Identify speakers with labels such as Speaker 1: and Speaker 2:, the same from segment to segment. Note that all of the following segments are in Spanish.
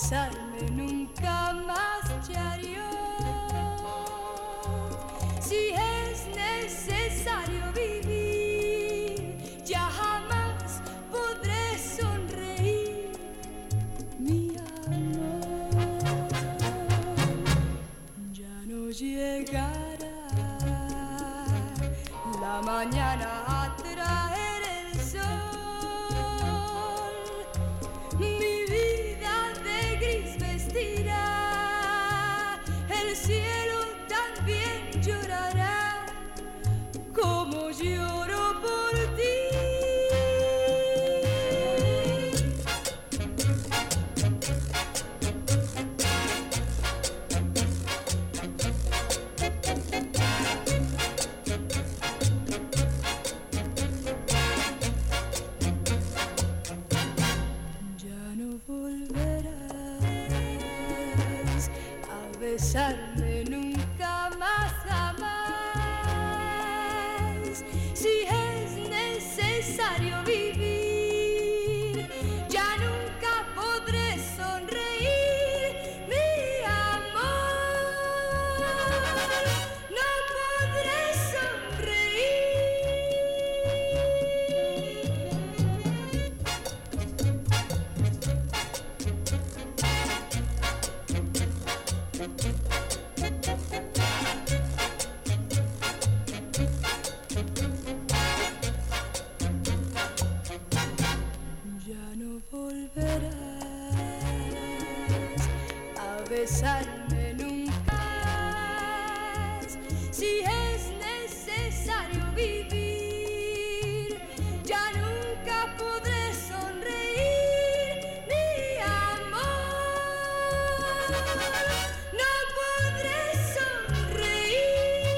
Speaker 1: besarme nunca más, Chariot. Si es necesario vivir, ya jamás podré sonreír, mi amor. Ya no llegará la mañana a traer el sol. Mi vida de gris vestirá, el cielo también llorará como lloro por ti. Ya no volverás a besarme nunca más, jamás. Si es necesario vivir, ya nunca podré sonreír, mi amor. No podré sonreír. Ya no volverás a besarme nunca más. Si es necesario vivir, ya nunca podré sonreír, mi amor. No podré sonreír.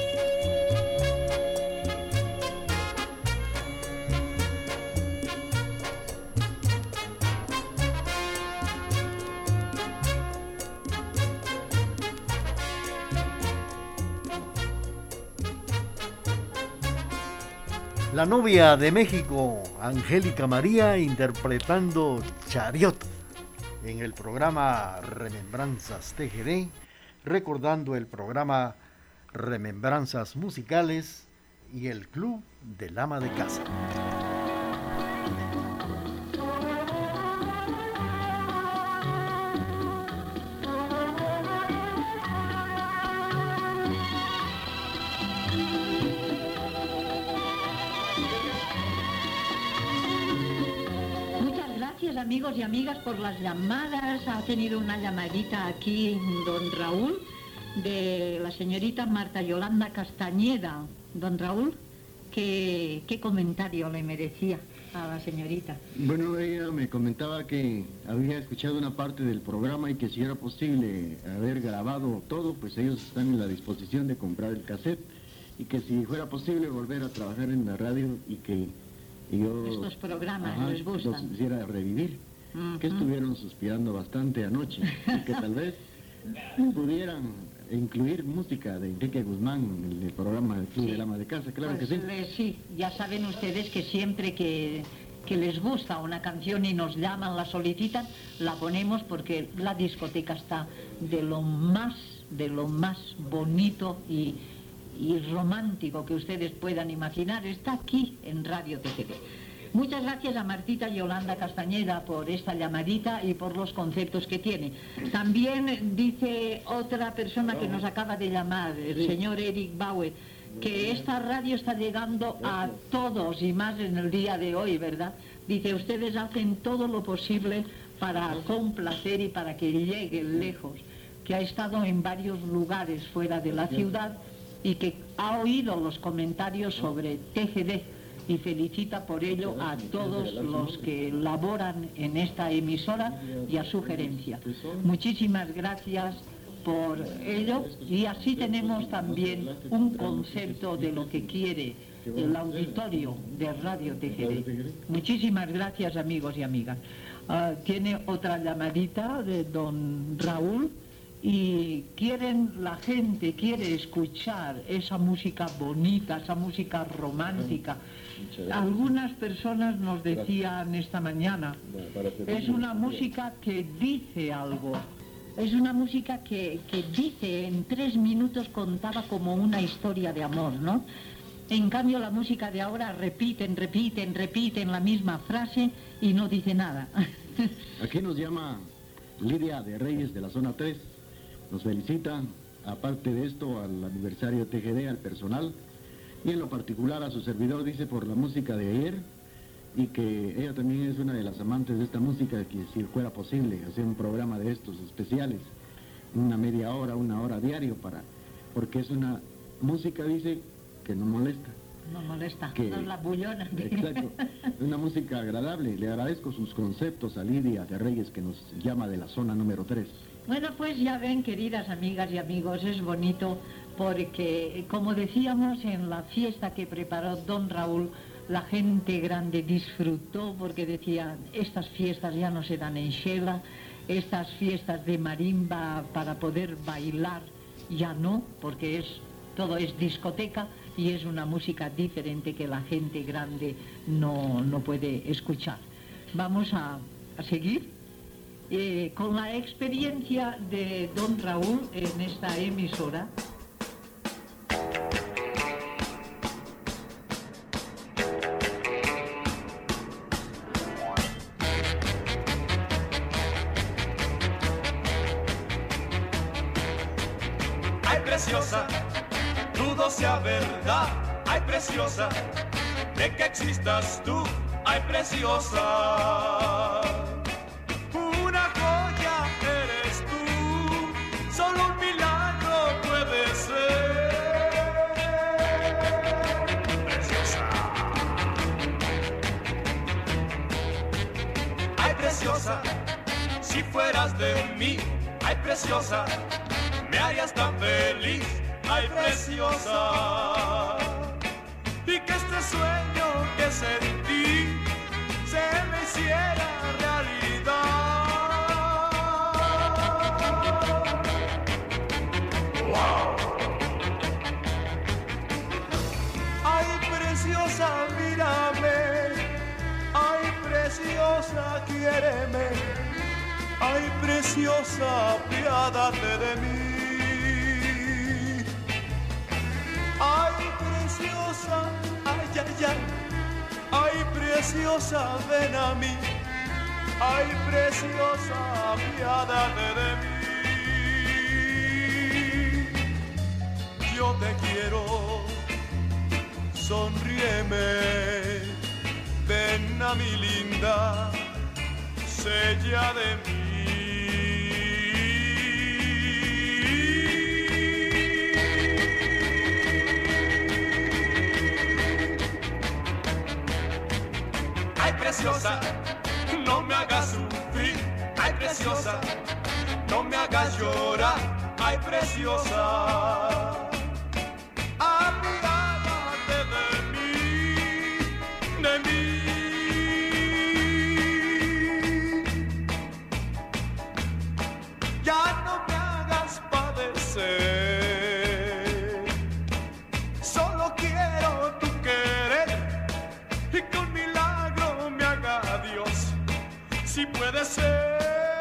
Speaker 2: La novia de México, Angélica María, interpretando Chariot en el programa Remembranzas TGD, recordando el programa Remembranzas Musicales y el Club del Ama de Casa.
Speaker 3: Amigos y amigas, por las llamadas. Ha tenido una llamadita aquí don Raúl de la señorita Marta Yolanda Castañeda. Don Raúl, ¿qué comentario le merecía a la señorita?
Speaker 4: Bueno, ella me comentaba que había escuchado una parte del programa y que si era posible haber grabado todo, pues ellos están en la disposición de comprar el cassette, y que si fuera posible volver a trabajar en la radio y que yo...
Speaker 3: Estos programas les gustan.
Speaker 4: Los hiciera revivir, que estuvieron suspirando bastante anoche, y que tal vez pudieran incluir música de Enrique Guzmán en el programa del Club del Ama de Casa, claro
Speaker 3: pues,
Speaker 4: que sí.
Speaker 3: Sí, ya saben ustedes que siempre que les gusta una canción y nos llaman, la solicitan, la ponemos, porque la discoteca está de lo más bonito y romántico que ustedes puedan imaginar, está aquí en Radio TGD. Muchas gracias a Martita Yolanda Castañeda por esta llamadita y por los conceptos que tiene. También dice otra persona que nos acaba de llamar, el señor Eric Bauer, que esta radio está llegando a todos, y más en el día de hoy, ¿verdad? Dice, ustedes hacen todo lo posible para complacer y para que llegue lejos, que ha estado en varios lugares fuera de la ciudad y que ha oído los comentarios sobre TGD, y felicita por ello a todos los que laboran en esta emisora y a su gerencia. Muchísimas gracias por ello, y así tenemos también un concepto de lo que quiere el auditorio de Radio TGD. Muchísimas gracias, amigos y amigas. Tiene otra llamadita de don Raúl, y la gente quiere escuchar esa música bonita, esa música romántica. Algunas personas nos decían esta mañana, es una música que dice algo, es una música que dice, en 3 minutos contaba como una historia de amor, ¿no? En cambio la música de ahora repiten la misma frase y no dice nada.
Speaker 4: Aquí nos llama Lidia de Reyes de la zona 3. Nos felicita, aparte de esto, al aniversario TGD, al personal, y en lo particular a su servidor, dice, por la música de ayer, y que ella también es una de las amantes de esta música, que si fuera posible hacer un programa de estos especiales, una media hora, 1 hora diario, porque es una música, dice, que no molesta.
Speaker 3: No molesta,
Speaker 4: Que-
Speaker 3: no es la bullona.
Speaker 4: Exacto, es una música agradable. Le agradezco sus conceptos a Lidia de Reyes, que nos llama de la zona número 3.
Speaker 3: Bueno, pues ya ven, queridas amigas y amigos, es bonito porque, como decíamos, en la fiesta que preparó don Raúl, la gente grande disfrutó porque decían, estas fiestas ya no se dan en Xela, estas fiestas de marimba para poder bailar ya no, porque todo es discoteca y es una música diferente que la gente grande no puede escuchar. Vamos a seguir. Con la experiencia de don Raúl en esta emisora.
Speaker 5: Ay, preciosa, dudo sea verdad. Ay, preciosa, de que existas tú. Ay, preciosa, una joya eres tú. Solo un milagro puede ser. Preciosa. Ay, preciosa, si fueras de mí. Ay, preciosa, me harías tan feliz. Ay, preciosa, y que este sueño que sentí se me hiciera realidad. Wow. Ay, preciosa, mírame. Ay, preciosa, quiéreme. Ay, preciosa, apiádate de mí. Ay, preciosa, ay, ay, ay. Ay, preciosa, ven a mí. Ay, preciosa, apiádate de mí. Yo te quiero, sonríeme. Ven a mi linda, sella de mí. Ay, preciosa, no me hagas sufrir. Ay, preciosa, no me hagas llorar. Ay, preciosa, apiádate de mí, de mí. Ya no me hagas padecer. Solo quiero tu querer y que un milagro me haga Dios, si puede ser.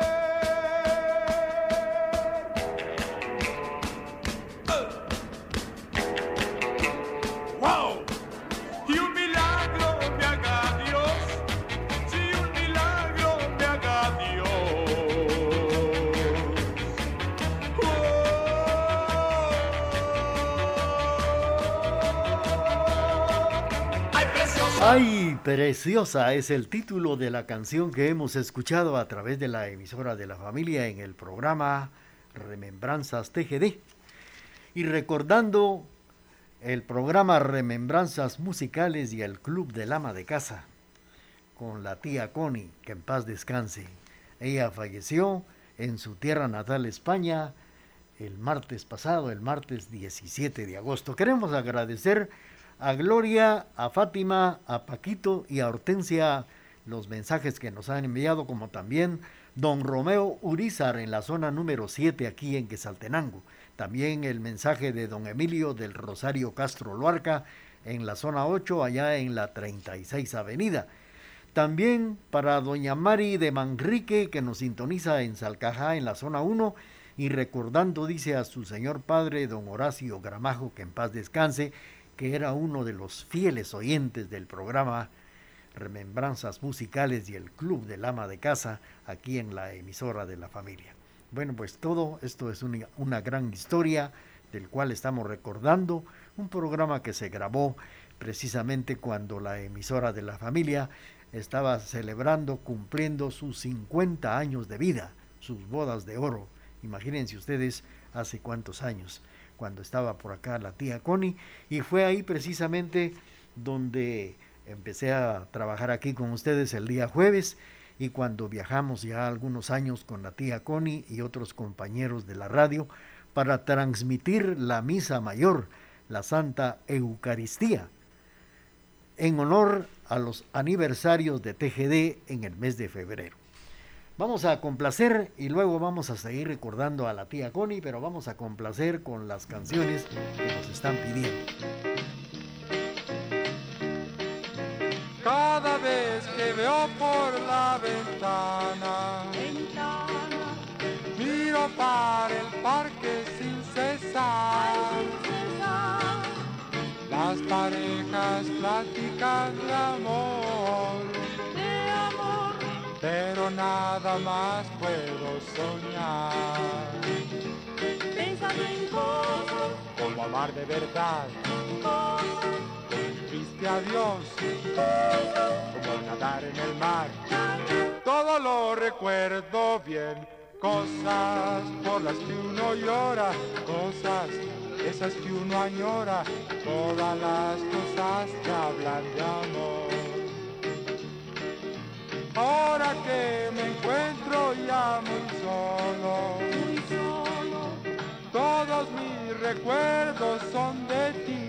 Speaker 5: Wow. Y un milagro me haga Dios, si un milagro me haga Dios. Ay, preciosa.
Speaker 2: ¡Ay, preciosa! Es el título de la canción que hemos escuchado a través de la emisora de la familia en el programa Remembranzas TGD. Y recordando el programa Remembranzas Musicales y el Club del Ama de Casa, con la tía Connie, que en paz descanse. Ella falleció en su tierra natal, España, el martes pasado, el martes 17 de agosto. Queremos agradecer a Gloria, a Fátima, a Paquito y a Hortensia los mensajes que nos han enviado, como también don Romeo Urizar en la zona número 7 aquí en Quetzaltenango. También el mensaje de don Emilio del Rosario Castro Luarca en la zona 8, allá en la 36 Avenida. También para doña Mari de Manrique, que nos sintoniza en Salcajá en la zona 1, y recordando, dice, a su señor padre, don Horacio Gramajo, que en paz descanse, que era uno de los fieles oyentes del programa Remembranzas Musicales y el Club del Ama de Casa, aquí en la emisora de la familia. Bueno, pues todo esto es una gran historia del cual estamos recordando, un programa que se grabó precisamente cuando la emisora de la familia estaba celebrando, cumpliendo sus 50 años de vida, sus bodas de oro. Imagínense ustedes hace cuántos años, cuando estaba por acá la tía Connie, y fue ahí precisamente donde empecé a trabajar aquí con ustedes el día jueves, y cuando viajamos ya algunos años con la tía Connie y otros compañeros de la radio para transmitir la misa mayor, la Santa Eucaristía, en honor a los aniversarios de TGD en el mes de febrero. Vamos a complacer y luego vamos a seguir recordando a la tía Connie, pero vamos a complacer con las canciones que nos están pidiendo.
Speaker 6: Cada vez que veo por la ventana, miro para el parque sin cesar. Las parejas platican de amor, pero nada más puedo soñar.
Speaker 1: Pensando en cosas,
Speaker 6: Como amar de verdad, triste a Dios, como nadar en el mar. Todo lo recuerdo bien, cosas por las que uno llora, cosas esas que uno añora, todas las cosas que hablan de amor. Ahora que me encuentro ya muy solo, todos mis recuerdos son de ti.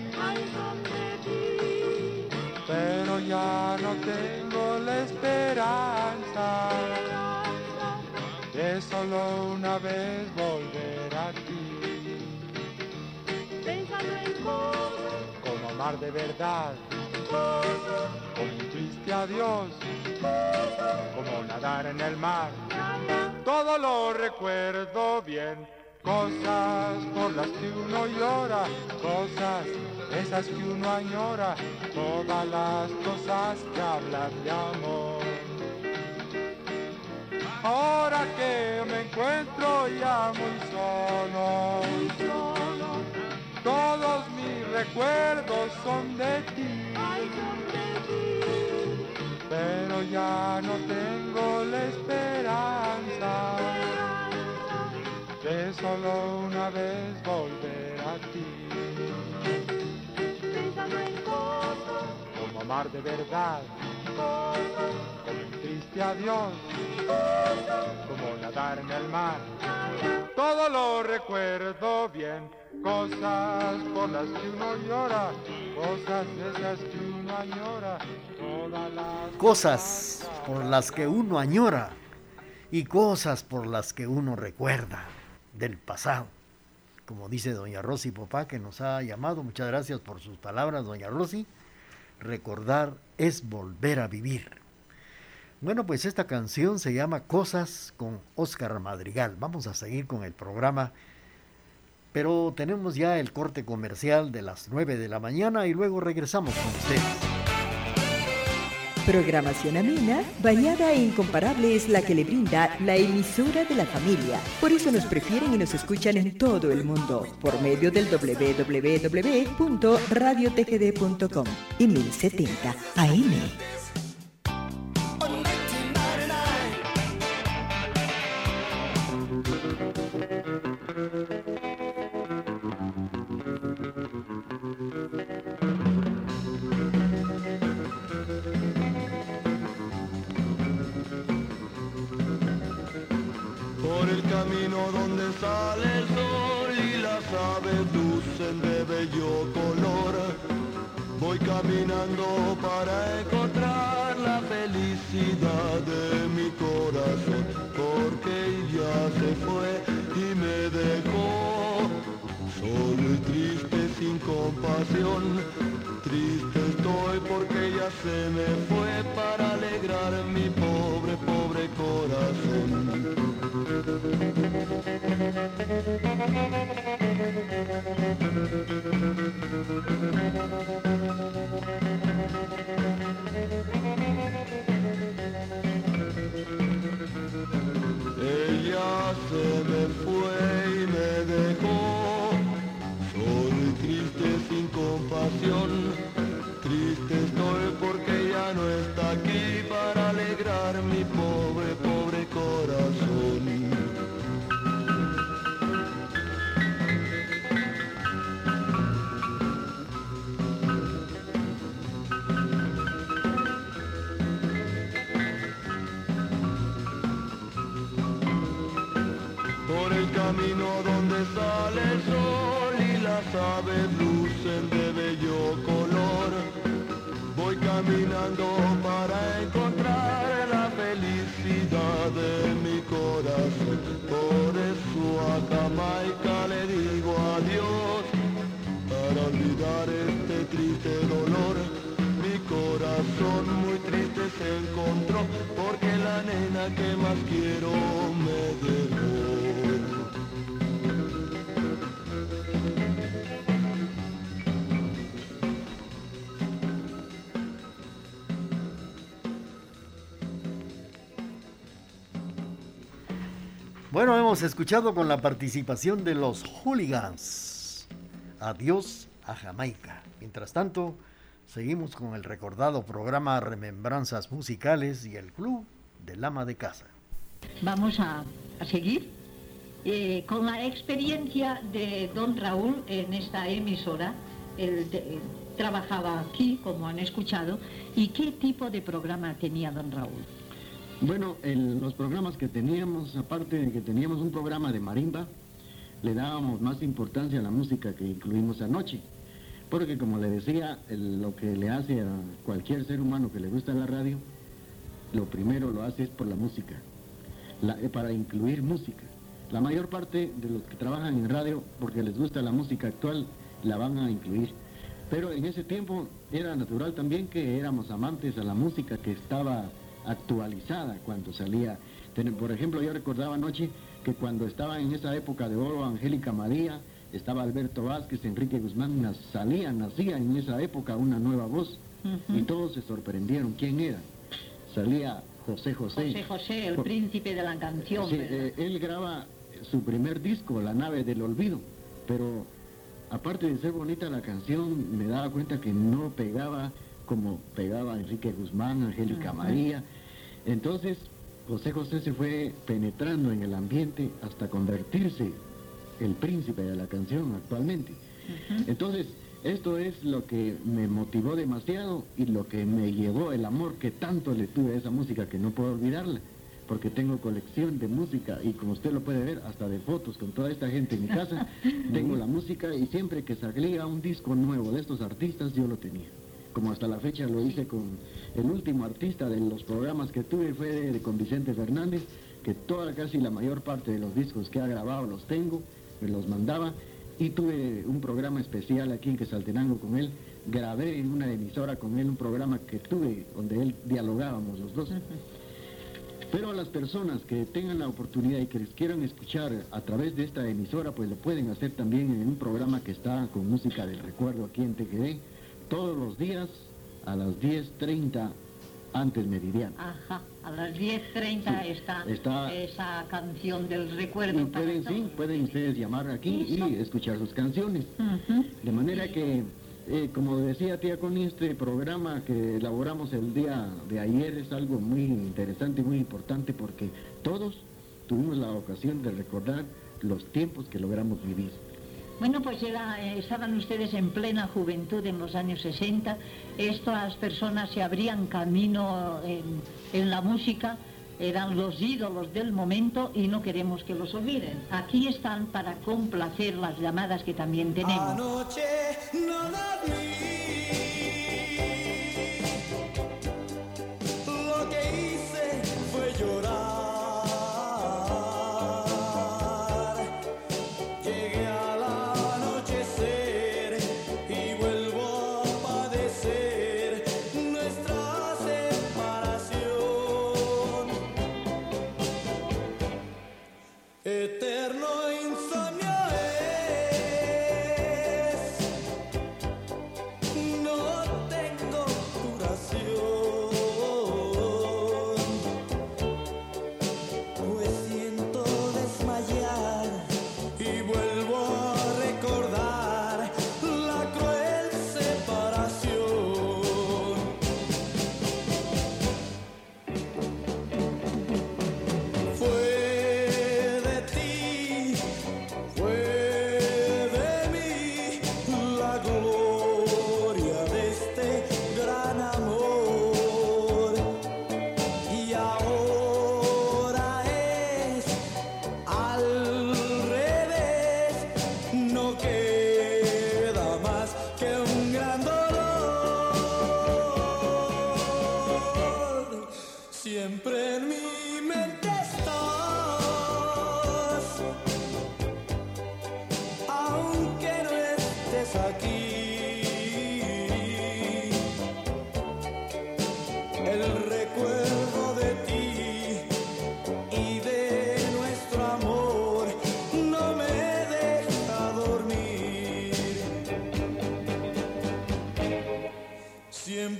Speaker 6: Pero ya no tengo la esperanza de solo una vez volver a ti.
Speaker 1: pensando en cosas,
Speaker 6: Como amar de verdad, como un triste adiós, como nadar en el mar. Todo lo recuerdo bien, cosas por las que uno llora, cosas esas que uno añora, todas las cosas que hablan de amor. Ahora que me encuentro ya muy solo, todos mis recuerdos son de ti. Pero ya no tengo la esperanza de solo una vez volver a ti. Como amar de verdad, como un triste adiós, como nadar en el mar. Todo lo recuerdo bien, cosas por las que uno llora, cosas esas que uno añora, todas las
Speaker 2: Cosas por las que uno añora y cosas por las que uno recuerda del pasado. Como dice doña Rosy Popá, que nos ha llamado, muchas gracias por sus palabras, doña Rosy. Recordar es volver a vivir. Bueno, pues esta canción se llama Cosas con Óscar Madrigal. Vamos a seguir con el programa, pero tenemos ya el corte comercial de las 9 de la mañana y luego regresamos con ustedes.
Speaker 7: Programación amena, variada e incomparable es la que le brinda la emisora de la familia. Por eso nos prefieren y nos escuchan en todo el mundo por medio del www.radiotgd.com y 1070 AM.
Speaker 8: Por el camino donde sale el sol y las aves lucen de bello color, voy caminando para encontrar la felicidad. felicidad de mi corazón, porque ya se fue y me dejó solo y triste sin compasión. Triste estoy porque ya se me fue para alegrar mi pobre, pobre corazón. Ella se me fue y me dejó solo y triste sin compasión. Triste estoy porque ya no está aquí para alegrar mi pobre, pobre corazón. Por el camino donde sale el sol y las aves lucen de bello color, voy caminando para encontrar la felicidad de mi corazón. Por eso a Jamaica le digo adiós, para olvidar este triste dolor. Mi corazón muy triste se encontró, porque la nena que más quiero me dejó.
Speaker 2: Bueno, hemos escuchado con la participación de los Hooligans. Adiós a Jamaica. Mientras tanto, seguimos con el recordado programa Remembranzas Musicales y el Club del Ama de Casa.
Speaker 3: Vamos a seguir con la experiencia de don Raúl en esta emisora. Él trabajaba aquí, como han escuchado. ¿Y qué tipo de programa tenía don Raúl?
Speaker 4: Bueno, los programas que teníamos, aparte de que teníamos un programa de marimba, le dábamos más importancia a la música que incluimos anoche. Porque como le decía, lo que le hace a cualquier ser humano que le gusta la radio, lo primero lo hace es por la música, para incluir música. La mayor parte de los que trabajan en radio, porque les gusta la música actual, la van a incluir. Pero en ese tiempo era natural también que éramos amantes a la música que estaba actualizada cuando salía. Por ejemplo, yo recordaba anoche que cuando estaba en esa época de oro Angélica María, estaba Alberto Vázquez, Enrique Guzmán, nacía en esa época una nueva voz, y todos se sorprendieron quién era. Salía José José.
Speaker 3: José José, el príncipe de la canción.
Speaker 4: Sí, él graba su primer disco, La Nave del Olvido, pero aparte de ser bonita la canción, me daba cuenta que no pegaba como pegaba Enrique Guzmán, Angélica María. Entonces, José José se fue penetrando en el ambiente hasta convertirse el príncipe de la canción actualmente. Entonces, esto es lo que me motivó demasiado y lo que me llevó el amor que tanto le tuve a esa música, que no puedo olvidarla, porque tengo colección de música y como usted lo puede ver, hasta de fotos con toda esta gente en mi casa, tengo la música y siempre que salía un disco nuevo de estos artistas yo lo tenía. Como hasta la fecha lo hice con el último artista de los programas que tuve, fue con Vicente Fernández, que casi la mayor parte de los discos que ha grabado los tengo, me los mandaba, y tuve un programa especial aquí en Quetzaltenango con él, grabé en una emisora con él un programa que tuve donde él dialogábamos los dos. Pero a las personas que tengan la oportunidad y que les quieran escuchar a través de esta emisora, pues lo pueden hacer también en un programa que está con música del recuerdo aquí en TGD, todos los días a las 10:30 antes meridiano.
Speaker 3: Ajá, a las 10:30 está esa canción del recuerdo.
Speaker 4: Y pueden ustedes llamar aquí y escuchar sus canciones. De manera que, como decía tía Connie, este programa que elaboramos el día de ayer es algo muy interesante y muy importante, porque todos tuvimos la ocasión de recordar los tiempos que logramos vivir.
Speaker 3: Bueno, pues estaban ustedes en plena juventud en los años 60. Estas personas se abrían camino en la música, eran los ídolos del momento y no queremos que los olviden. Aquí están para complacer las llamadas que también tenemos.
Speaker 1: Anoche no dormí, lo que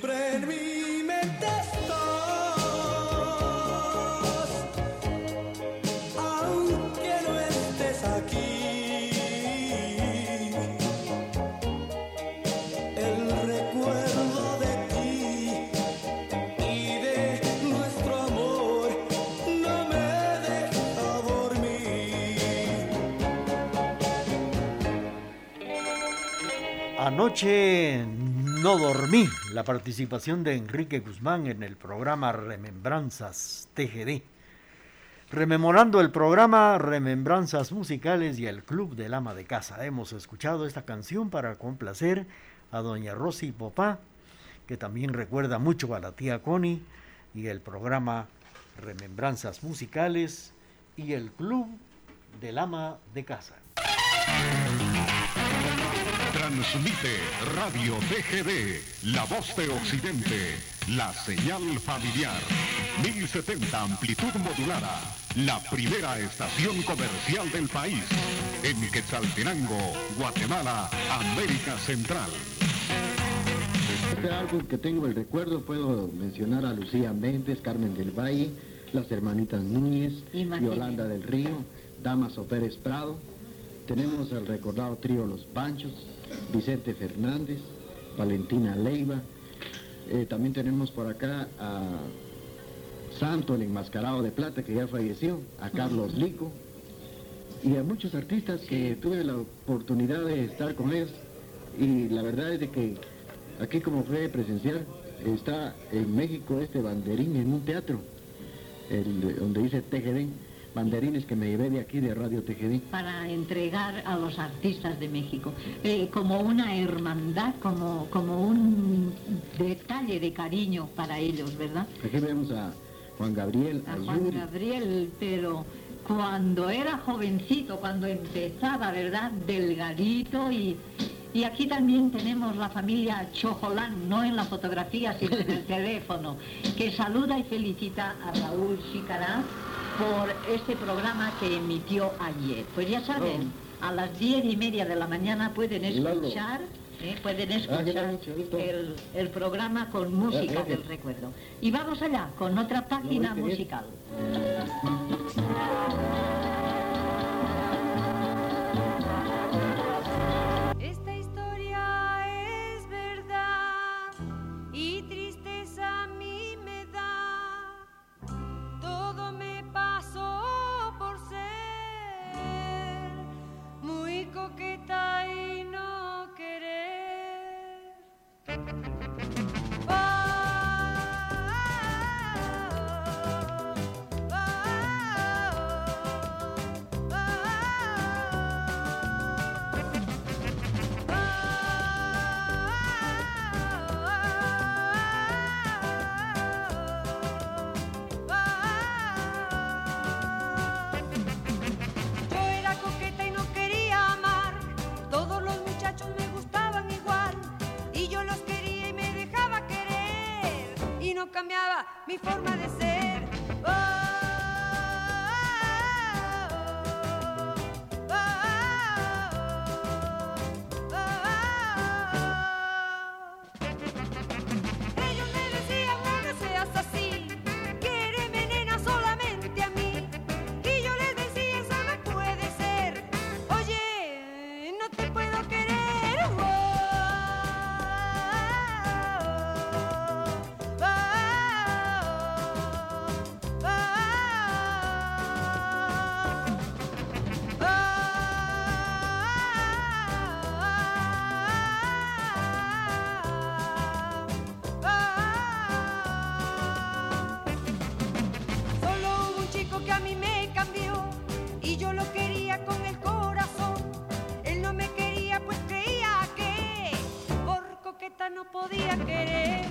Speaker 9: siempre en mi mente estás, aunque no estés aquí. El recuerdo de ti y de nuestro amor no me deja dormir.
Speaker 2: Anoche no dormí. La participación de Enrique Guzmán en el programa Remembranzas TGD. Rememorando el programa Remembranzas Musicales y el Club del Ama de Casa. Hemos escuchado esta canción para complacer a doña Rosy Popá, que también recuerda mucho a la tía Connie, y el programa Remembranzas Musicales y el Club del Ama de Casa.
Speaker 10: Transmite Radio TGD, La Voz de Occidente, la señal familiar, 1070 amplitud modulada, la primera estación comercial del país, en Quetzaltenango, Guatemala, América Central.
Speaker 4: Este álbum que tengo el recuerdo, puedo mencionar a Lucía Méndez, Carmen del Valle, las hermanitas Núñez, Yolanda del Río, Damaso Pérez Prado. Tenemos el recordado trío Los Panchos, Vicente Fernández, Valentina Leiva. También tenemos por acá a Santo, el enmascarado de plata, que ya falleció, a Carlos Lico, y a muchos artistas que tuve la oportunidad de estar con ellos. Y la verdad es de que aquí, como fue presencial, está en México este banderín en un teatro, donde dice TGD. Banderines que me llevé de aquí de Radio TGD.
Speaker 3: Para entregar a los artistas de México, como una hermandad, como un detalle de cariño para ellos, ¿verdad?
Speaker 4: Aquí vemos a Juan Gabriel,
Speaker 3: a Juan
Speaker 4: Yuri.
Speaker 3: Gabriel, pero cuando era jovencito, cuando empezaba, ¿verdad? Delgadito, y aquí también tenemos la familia Chojolán, no en la fotografía, sino en el teléfono, que saluda y felicita a Raúl Chicará por este programa que emitió ayer. Pues ya saben, a las 10:30 de la mañana pueden escuchar el programa con música del recuerdo. Y vamos allá, con otra página musical.
Speaker 1: Esta historia es verdad y tristeza a mí me da. Todo me pasó por ser muy coqueta y no querer. Cambiaba mi forma de ser. Ellos me decían, no seas así, quiéreme nena solamente a mí. Y yo les decía, eso no puede ser. Oye, no te puedo querer. No podía querer.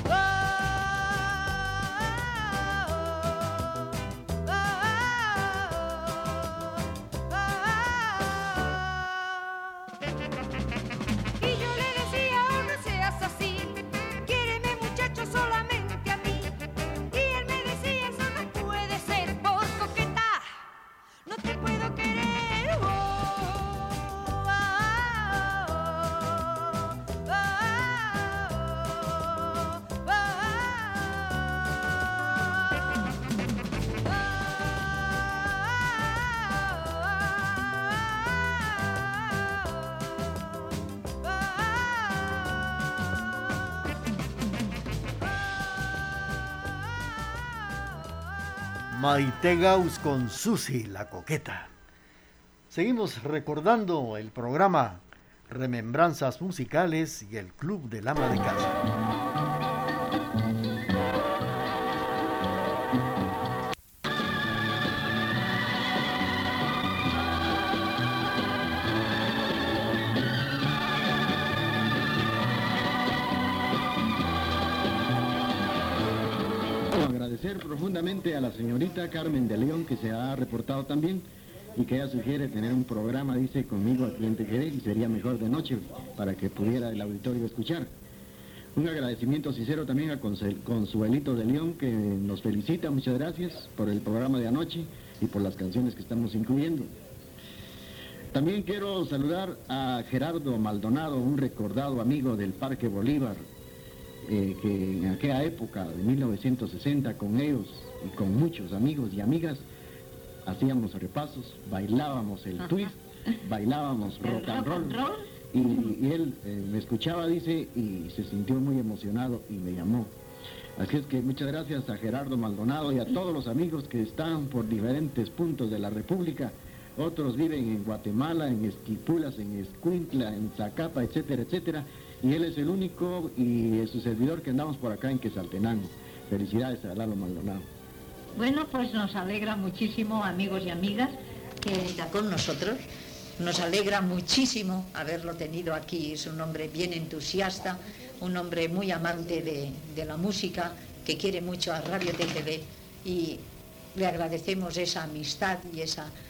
Speaker 1: Y yo le decía, oh, no seas así, quiéreme muchacho solamente a mí. Y él me decía, eso no puede ser, por coqueta no te puedo querer.
Speaker 2: Maite Gauss con Susi la Coqueta. Seguimos recordando el programa Remembranzas Musicales y el Club del Ama de Casa.
Speaker 4: Agradecer profundamente a la señorita Carmen de León, que se ha reportado también y que ella sugiere tener un programa, dice, conmigo aquí en Tejeré, y sería mejor de noche para que pudiera el auditorio escuchar. Un agradecimiento sincero también a Consuelito de León, que nos felicita, muchas gracias por el programa de anoche y por las canciones que estamos incluyendo. También quiero saludar a Gerardo Maldonado, un recordado amigo del Parque Bolívar, que en aquella época de 1960 con ellos y con muchos amigos y amigas hacíamos repasos, bailábamos el twist, bailábamos rock and roll, y él me escuchaba, dice, y se sintió muy emocionado y me llamó. Así es que muchas gracias a Gerardo Maldonado y a todos los amigos que están por diferentes puntos de la República. Otros viven en Guatemala, en Esquipulas, en Escuintla, en Zacapa, etcétera, etcétera. Y él es el único y es su servidor que andamos por acá en Quetzaltenango. Felicidades a Lalo Maldonado.
Speaker 3: Bueno, pues nos alegra muchísimo, amigos y amigas, que está con nosotros. Nos alegra muchísimo haberlo tenido aquí. Es un hombre bien entusiasta, un hombre muy amante de la música, que quiere mucho a Radio TGV, y le agradecemos esa amistad y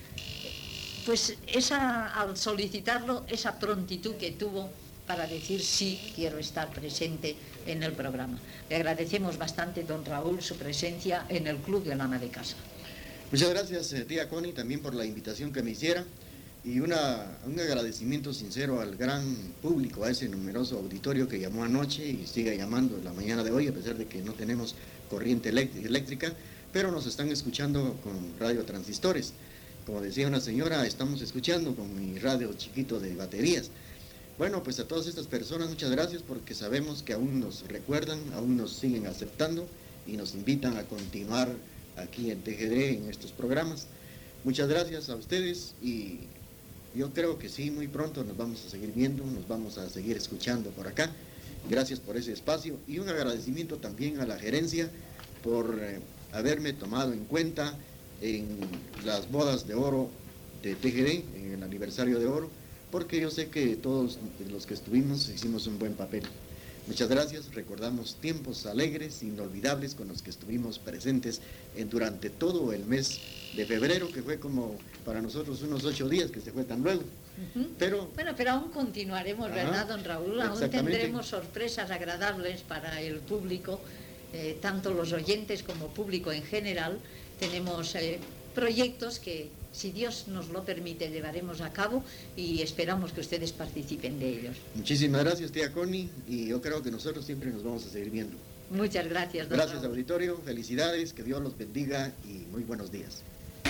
Speaker 3: al solicitarlo, esa prontitud que tuvo para decir sí, quiero estar presente en el programa. Le agradecemos bastante, don Raúl, su presencia en el Club del Ama de Casa.
Speaker 11: Muchas gracias, tía Connie, también por la invitación que me hiciera, y un agradecimiento sincero al gran público, a ese numeroso auditorio que llamó anoche y sigue llamando en la mañana de hoy, a pesar de que no tenemos corriente eléctrica, pero nos están escuchando con radio transistores. Como decía una señora, estamos escuchando con mi radio chiquito de baterías. Bueno, pues a todas estas personas muchas gracias, porque sabemos que aún nos recuerdan, aún nos siguen aceptando y nos invitan a continuar aquí en TGD en estos programas. Muchas gracias a ustedes, y yo creo que sí, muy pronto nos vamos a seguir viendo, nos vamos a seguir escuchando por acá. Gracias por ese espacio, y un agradecimiento también a la gerencia por haberme tomado en cuenta en las bodas de oro de TGD, en el aniversario de oro, porque yo sé que todos los que estuvimos hicimos un buen papel. Muchas gracias, recordamos tiempos alegres, inolvidables, con los que estuvimos presentes durante todo el mes de febrero, que fue como para nosotros unos 8 días, que se fue tan luego. Pero aún continuaremos, ¿verdad, don Raúl? Aún tendremos sorpresas agradables para el público, tanto los oyentes como público en general. Tenemos proyectos que, si Dios nos lo permite, llevaremos a cabo, y esperamos que ustedes participen de ellos. Muchísimas gracias, tía Connie, y yo creo que nosotros siempre nos vamos a seguir viendo.
Speaker 3: Muchas gracias, don
Speaker 11: Gracias,
Speaker 3: Raúl.
Speaker 11: auditorio, felicidades, que Dios los bendiga y muy buenos días.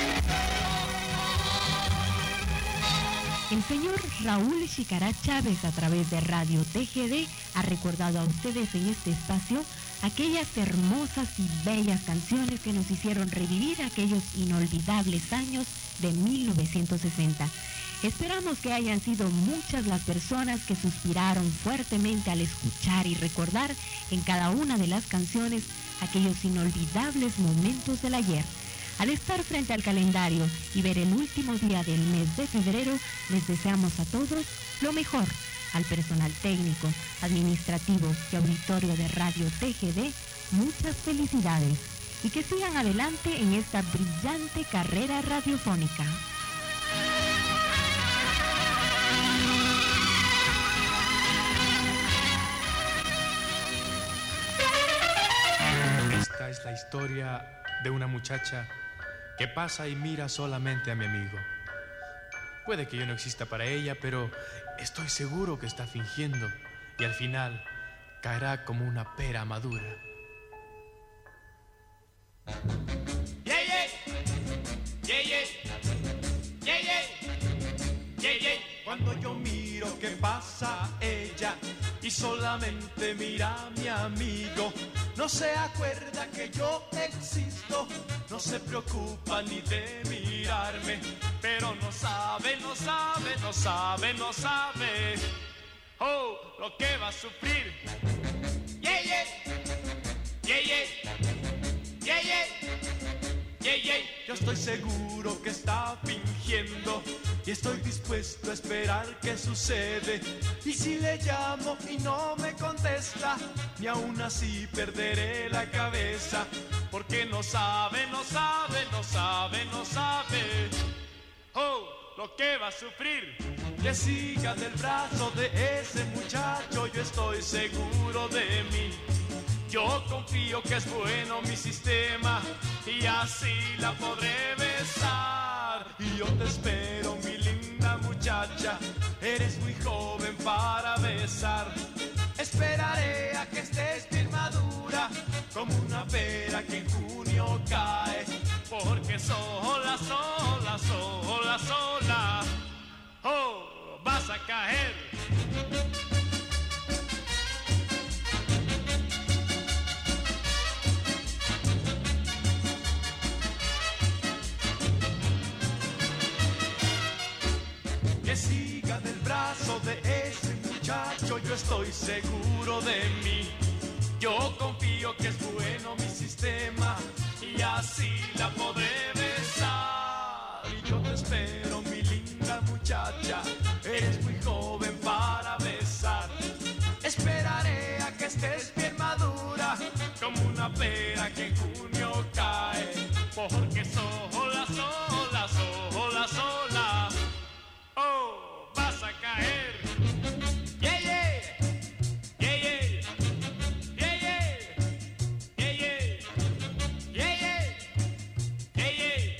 Speaker 12: El señor Raúl Xicará Chávez, a través de Radio TGD, ha recordado a ustedes en este espacio aquellas hermosas y bellas canciones que nos hicieron revivir aquellos inolvidables años de 1960. Esperamos que hayan sido muchas las personas que suspiraron fuertemente al escuchar y recordar en cada una de las canciones aquellos inolvidables momentos del ayer. Al estar frente al calendario y ver el último día del mes de febrero, les deseamos a todos lo mejor. Al personal técnico, administrativo y auditorio de Radio TGD, muchas felicidades, y que sigan adelante en esta brillante carrera radiofónica.
Speaker 13: Esta es la historia de una muchacha que pasa y mira solamente a mi amigo. Puede que yo no exista para ella, pero estoy seguro que está fingiendo, y al final caerá como una pera madura.
Speaker 5: Cuando yo miro que pasa ella y solamente mira a mi amigo, no se acuerda que yo existo, no se preocupa ni de mirarme, pero no sabe, no sabe, no sabe, no sabe, oh, lo que va a sufrir. Yeah, yeah, yeah, yeah, yeah, yeah, yeah, yeah. Yo estoy seguro que está fingiendo y estoy dispuesto a esperar qué sucede. Y si le llamo y no me contesta, ni aún así perderé la cabeza, porque no sabe, no sabe, no sabe, no sabe, oh, lo que va a sufrir. Que siga del brazo de ese muchacho, yo estoy seguro de mí. Yo confío que es bueno mi sistema y así la podré besar. Y yo te espero, mi linda muchacha, eres muy joven para besar. Esperaré a que estés bien madura, como una pera que en junio cae, porque sola, sola, sola, sola, oh, vas a caer. Que siga del brazo de ese muchacho, yo estoy seguro de mí. Yo confío que es bueno mi sistema y así la podré besar. Y yo te espero, mi linda muchacha, eres muy joven para besar. Esperaré a que estés bien madura, como una pera que en junio cae, porque sola, sola, sola, sola, oh, vas a caer. Yeah, yeah, yeah, yeah, yeah, yeah, yeah, yeah, yeah, yeah, yeah.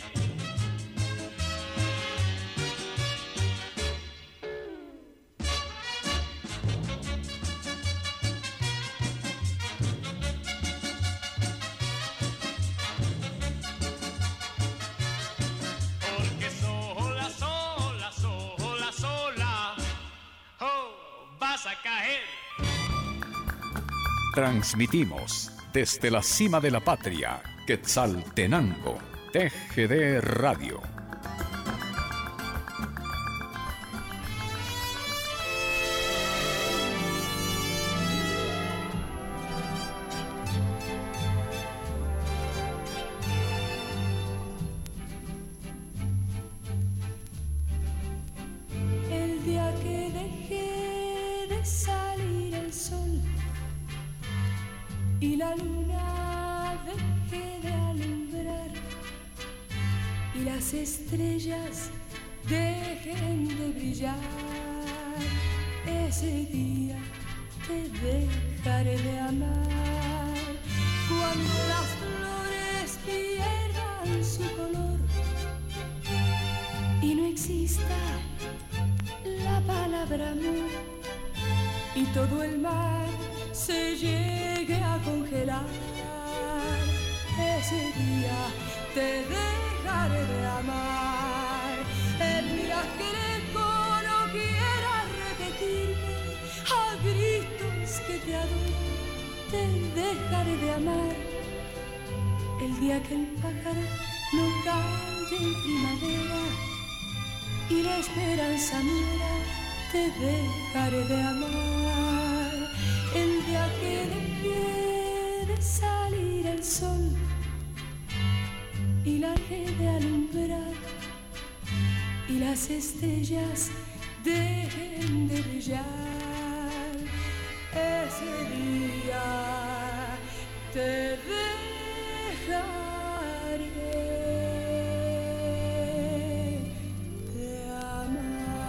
Speaker 5: Porque sola, sola, sola, sola, oh, vas a caer.
Speaker 14: Transmitimos desde la cima de la patria, Quetzaltenango, TGD Radio.
Speaker 15: El día que dejé de salir el sol y la luna dejé de alumbrar y las estrellas dejen de brillar, ese día te dejaré de amar. Cuando las flores pierdan su color y no exista la palabra amor y todo el mar se llegue a congelar, ese día te dejaré de amar. El día que el eco no quiera repetirme a gritos que te adoro, te dejaré de amar. El día que el pájaro no cante en primavera y la esperanza muera, te dejaré de amar. El día que dejé de salir el sol y la dejé de alumbrar y las estrellas dejen de brillar, ese día te dejaré de amar.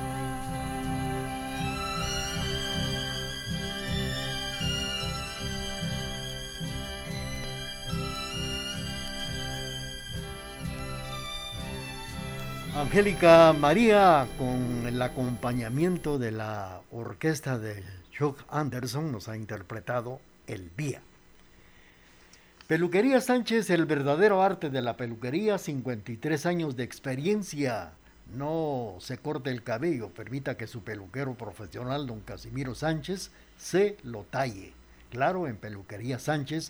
Speaker 2: Angélica María, con el acompañamiento de la orquesta de Chuck Anderson, nos ha interpretado El Día. Peluquería Sánchez, el verdadero arte de la peluquería, 53 años de experiencia. No se corte el cabello, permita que su peluquero profesional, don Casimiro Sánchez, se lo talle. Claro, en Peluquería Sánchez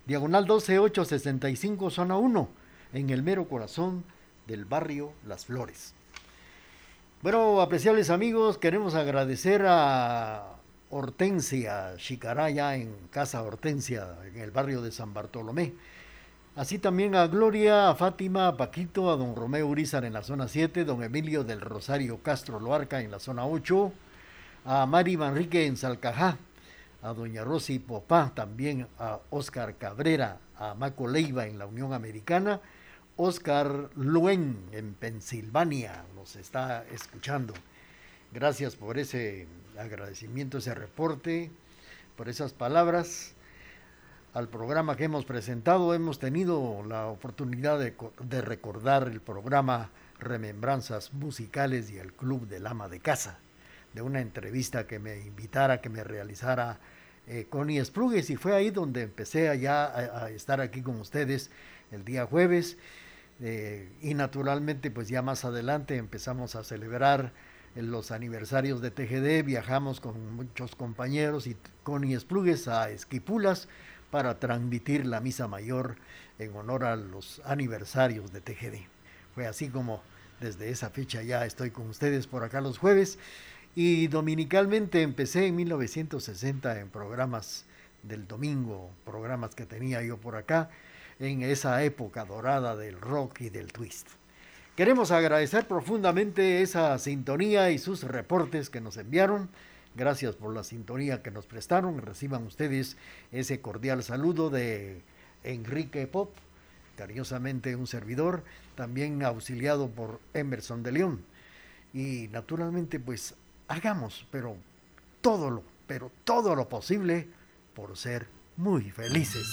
Speaker 2: diagonal 12865, zona 1, en el mero corazón del barrio Las Flores. Bueno, apreciables amigos, queremos agradecer a Hortensia Chicaraya en Casa Hortensia, en el barrio de San Bartolomé. Así también a Gloria, a Fátima, a Paquito, a don Romeo Urizar en la zona 7, don Emilio del Rosario Castro Loarca en la zona 8, a Mari Manrique en Salcajá, a doña Rosy Popá, también a Oscar Cabrera, a Maco Leiva en la Unión Americana, Oscar Luen en Pensilvania nos está escuchando. Gracias por ese agradecimiento, ese reporte, por esas palabras. Al programa que hemos presentado, hemos tenido la oportunidad de recordar el programa Remembranzas Musicales y el Club del Ama de Casa, de una entrevista que me invitara, que me realizara Connie Esplugues, y fue ahí donde empecé a estar aquí con ustedes el día jueves, y naturalmente pues ya más adelante empezamos a celebrar los aniversarios de TGD, viajamos con muchos compañeros y Connie Esplugues a Esquipulas para transmitir la misa mayor en honor a los aniversarios de TGD. Fue así como desde esa fecha ya estoy con ustedes por acá los jueves, y dominicalmente empecé en 1960 en programas del domingo, programas que tenía yo por acá en esa época dorada del rock y del twist. Queremos agradecer profundamente esa sintonía y sus reportes que nos enviaron. Gracias por la sintonía que nos prestaron. Reciban ustedes ese cordial saludo de Enrique Pop, cariñosamente un servidor, también auxiliado por Emerson de León. Y naturalmente pues hagamos, pero todo lo posible por ser muy felices.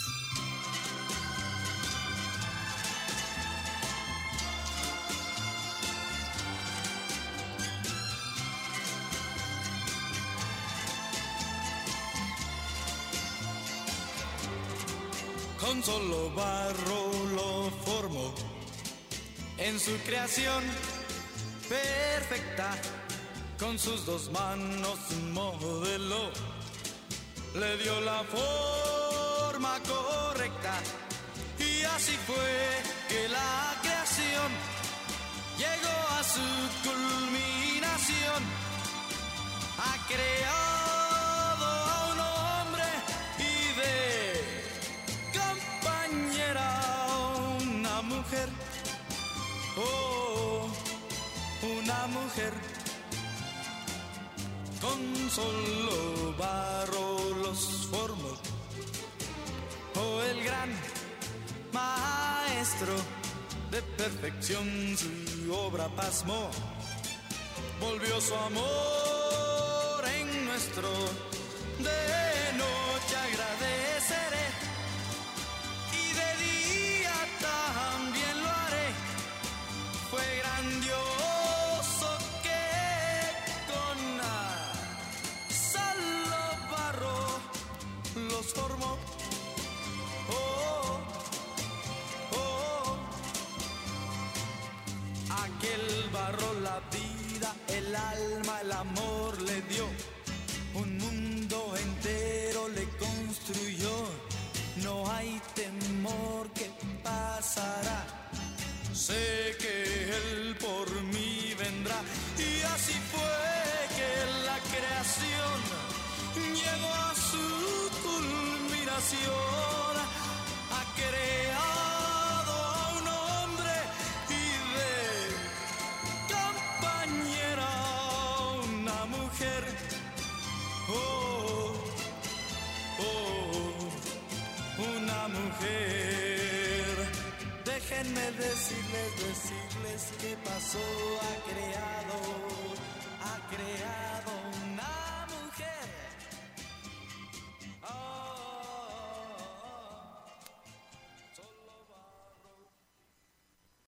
Speaker 9: Con solo barro lo formó en su creación perfecta, con sus dos manos modeló, le dio la forma correcta, y así fue que la creación llegó a su culminación. Ha creado a un hombre y de compañera una mujer, oh, una mujer. Con solo barro los formó, oh, el gran maestro de perfección su obra pasmó, volvió su amor en nuestro, de noche agradeceré y de día también lo haré. Fue grandioso que con solo barro los formó, oh, oh. Aquel barro la vida, el alma, el amor le dio, un mundo entero le construyó. No hay temor que pasará, sé que él por mí vendrá. Y así fue que la creación llegó a su culminación. Ha creado a un hombre y de compañera una mujer, oh, oh, una mujer. Déjenme decirles qué pasó. Ha creado